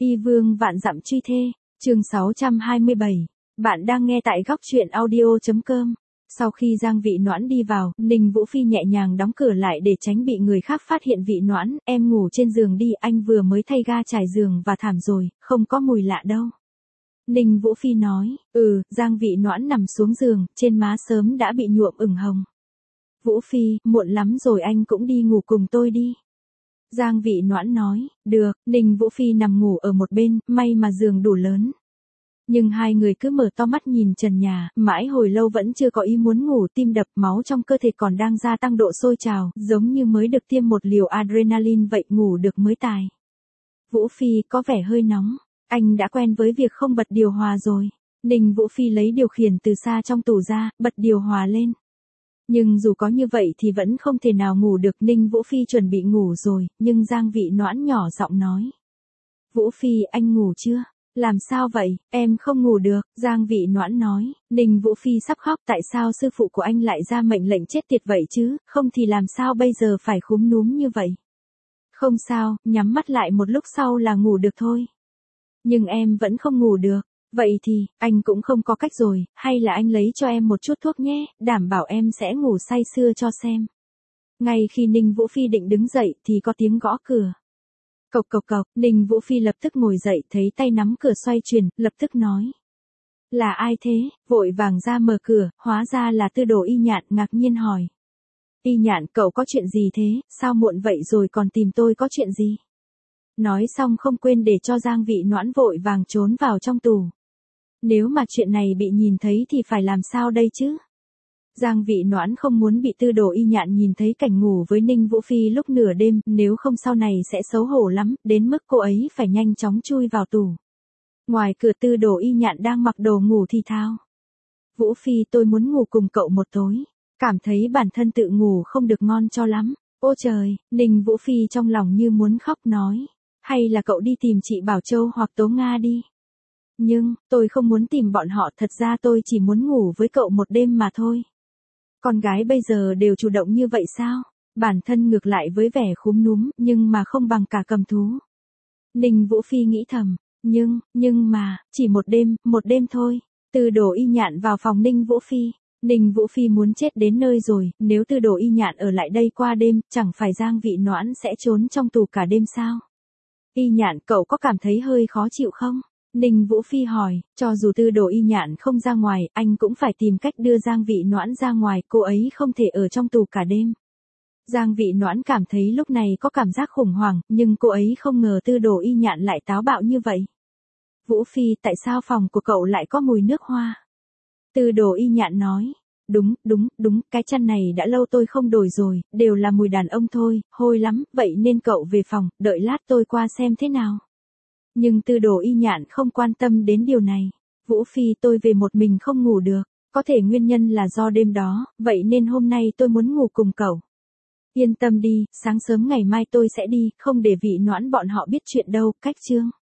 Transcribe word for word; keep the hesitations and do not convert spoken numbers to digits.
Y vương vạn dặm truy thê, chương sáu trăm hai mươi bảy. Bạn đang nghe tại góc truyện audio chấm com. Sau khi Giang Vị Noãn đi vào, Ninh Vũ Phi nhẹ nhàng đóng cửa lại để tránh bị người khác phát hiện. Vị Noãn, em ngủ trên giường đi, anh vừa mới thay ga trải giường và thảm rồi, không có mùi lạ đâu. Ninh Vũ Phi nói, ừ, Giang Vị Noãn nằm xuống giường, trên má sớm đã bị nhuộm ửng hồng. Vũ Phi, muộn lắm rồi, anh cũng đi ngủ cùng tôi đi. Giang Vị Noãn nói, được. Ninh Vũ Phi nằm ngủ ở một bên, may mà giường đủ lớn. Nhưng hai người cứ mở to mắt nhìn trần nhà, mãi hồi lâu vẫn chưa có ý muốn ngủ. Tim đập, máu trong cơ thể còn đang gia tăng độ sôi trào, giống như mới được tiêm một liều adrenaline vậy, ngủ được mới tài. Vũ Phi, có vẻ hơi nóng. Anh đã quen với việc không bật điều hòa rồi. Ninh Vũ Phi lấy điều khiển từ xa trong tủ ra, bật điều hòa lên. Nhưng dù có như vậy thì vẫn không thể nào ngủ được. Ninh Vũ Phi chuẩn bị ngủ rồi, nhưng Giang Vị Noãn nhỏ giọng nói. Vũ Phi, anh ngủ chưa? Làm sao vậy, em không ngủ được, Giang Vị Noãn nói. Ninh Vũ Phi sắp khóc, tại sao sư phụ của anh lại ra mệnh lệnh chết tiệt vậy chứ, không thì làm sao bây giờ phải khúm núm như vậy. Không sao, nhắm mắt lại một lúc sau là ngủ được thôi. Nhưng em vẫn không ngủ được. Vậy thì, anh cũng không có cách rồi, hay là anh lấy cho em một chút thuốc nhé, đảm bảo em sẽ ngủ say sưa cho xem. Ngay khi Ninh Vũ Phi định đứng dậy thì có tiếng gõ cửa. Cộc cộc cộc, Ninh Vũ Phi lập tức ngồi dậy, thấy tay nắm cửa xoay chuyển, lập tức nói. Là ai thế? Vội vàng ra mở cửa, hóa ra là Tư Đồ Y Nhạn, ngạc nhiên hỏi. Y Nhạn, cậu có chuyện gì thế, sao muộn vậy rồi còn tìm tôi, có chuyện gì? Nói xong không quên để cho Giang Vị Noãn vội vàng trốn vào trong tủ. Nếu mà chuyện này bị nhìn thấy thì phải làm sao đây chứ? Giang Vị Noãn không muốn bị Tư Đồ Y Nhạn nhìn thấy cảnh ngủ với Ninh Vũ Phi lúc nửa đêm, nếu không sau này sẽ xấu hổ lắm, đến mức cô ấy phải nhanh chóng chui vào tủ. Ngoài cửa Tư Đồ Y Nhạn đang mặc đồ ngủ thì thào. Vũ Phi, tôi muốn ngủ cùng cậu một tối. Cảm thấy bản thân tự ngủ không được ngon cho lắm. Ôi trời, Ninh Vũ Phi trong lòng như muốn khóc nói. Hay là cậu đi tìm chị Bảo Châu hoặc Tố Nga đi. Nhưng, tôi không muốn tìm bọn họ, thật ra tôi chỉ muốn ngủ với cậu một đêm mà thôi. Con gái bây giờ đều chủ động như vậy sao? Bản thân ngược lại với vẻ khúm núm, nhưng mà không bằng cả cầm thú. Ninh Vũ Phi nghĩ thầm, nhưng, nhưng mà, chỉ một đêm, một đêm thôi. Tư Đồ Y Nhạn vào phòng Ninh Vũ Phi. Ninh Vũ Phi muốn chết đến nơi rồi, nếu Tư Đồ Y Nhạn ở lại đây qua đêm, chẳng phải Giang Vị Noãn sẽ trốn trong tù cả đêm sao? Y Nhạn, cậu có cảm thấy hơi khó chịu không? Ninh Vũ Phi hỏi, cho dù Tư Đồ Y Nhạn không ra ngoài, anh cũng phải tìm cách đưa Giang Vị Noãn ra ngoài, cô ấy không thể ở trong tù cả đêm. Giang Vị Noãn cảm thấy lúc này có cảm giác khủng hoảng, nhưng cô ấy không ngờ Tư Đồ Y Nhạn lại táo bạo như vậy. Vũ Phi, tại sao phòng của cậu lại có mùi nước hoa? Tư Đồ Y Nhạn nói, đúng, đúng, đúng, cái chăn này đã lâu tôi không đổi rồi, đều là mùi đàn ông thôi, hôi lắm, vậy nên cậu về phòng, đợi lát tôi qua xem thế nào. Nhưng Tư Đồ Y Nhạn không quan tâm đến điều này. Vũ Phi, tôi về một mình không ngủ được, có thể nguyên nhân là do đêm đó, vậy nên hôm nay tôi muốn ngủ cùng cậu. Yên tâm đi, sáng sớm ngày mai tôi sẽ đi, không để Vị Noãn bọn họ biết chuyện đâu, cách chương.